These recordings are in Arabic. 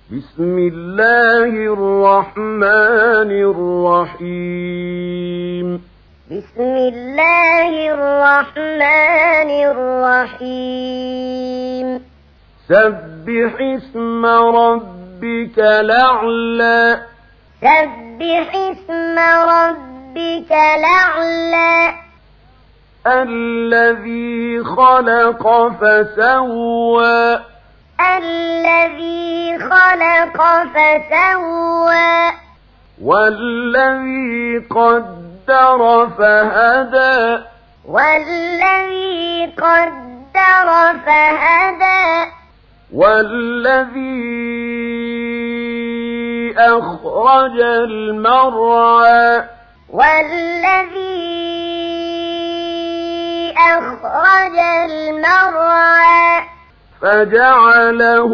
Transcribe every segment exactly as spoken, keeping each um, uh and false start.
بسم الله الرحمن الرحيم بسم الله الرحمن الرحيم سبح اسم ربك الأعلى سبح اسم ربك الأعلى الذي خلق فسوى الذي خلق فسوى والذي قدر فهدى والذي قدر فهدى والذي أخرج المرعى والذي أخرج المرعى فجعله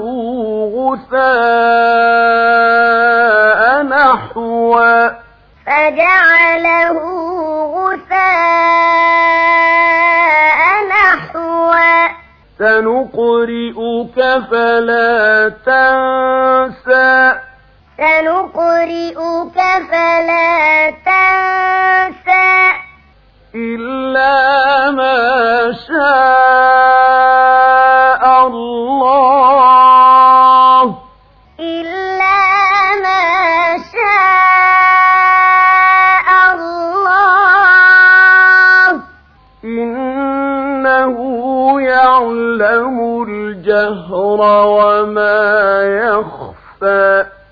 غثاء نحوا فجعله غثاء نحوا سنقرئك فلا تنسى سنقرئك فلا تنسى إلا ما شاء الله إلا ما شاء الله إنه يعلم الجهر وما يخفى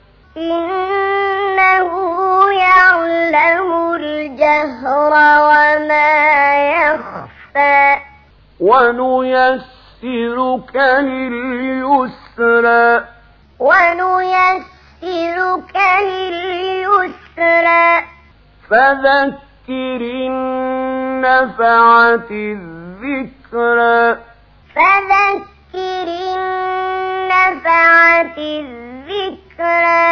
إنه يعلم الجهر وما يخفى ونيسرك لليسرى ونيسرك لليسرى فذكر إن نفعت الذكرى فذكر إن نفعت الذكرى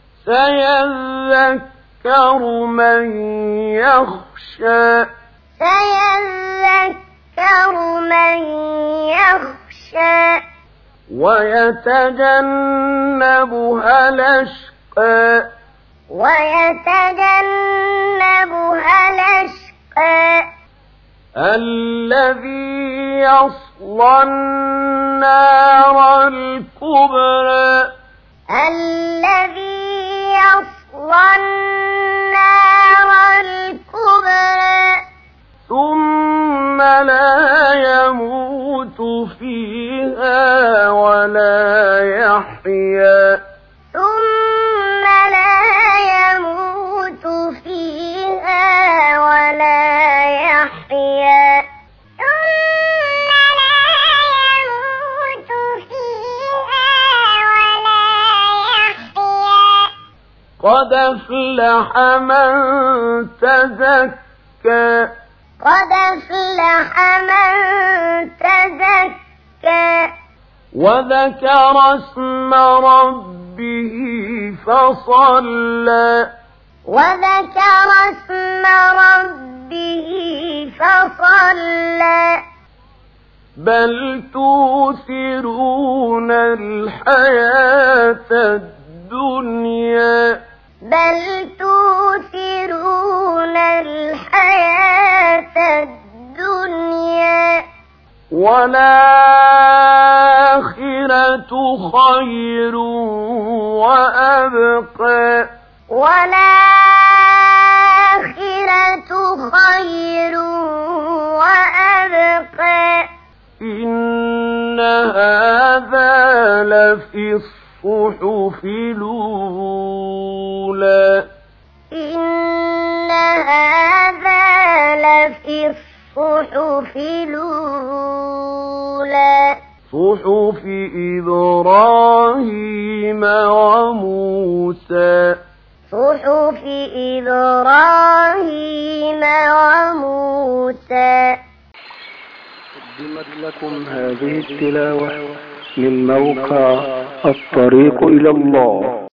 سيذكر من يخشى سيذكر من يخشى ويتجنبها الأشقى ويتجنبها الأشقى الذي يصلى النار الكبرى الذي يصلى النار الكبرى ثم لا يموت فيها ولا يحيا ثم لا يموت فيها ولا يحيا ثم لا يموت فيها ولا يحيا قد أفلح من تزكى قد أفلح من تزكى وذكر اسم ربه فصلى وذكر اسم ربه فصلى بل توثرون الحياة الدنيا بل تؤثرون الحياة الدنيا والآخرة خير وأبقى والآخرة خير وأبقى إن هذا لفي الصحف الأولى إن هذا لفي الصحف الأولى صحف إبراهيم وموسى صحف إبراهيم وموسى. قدمت لكم هذه التلاوة من موقع الطريق إلى الله.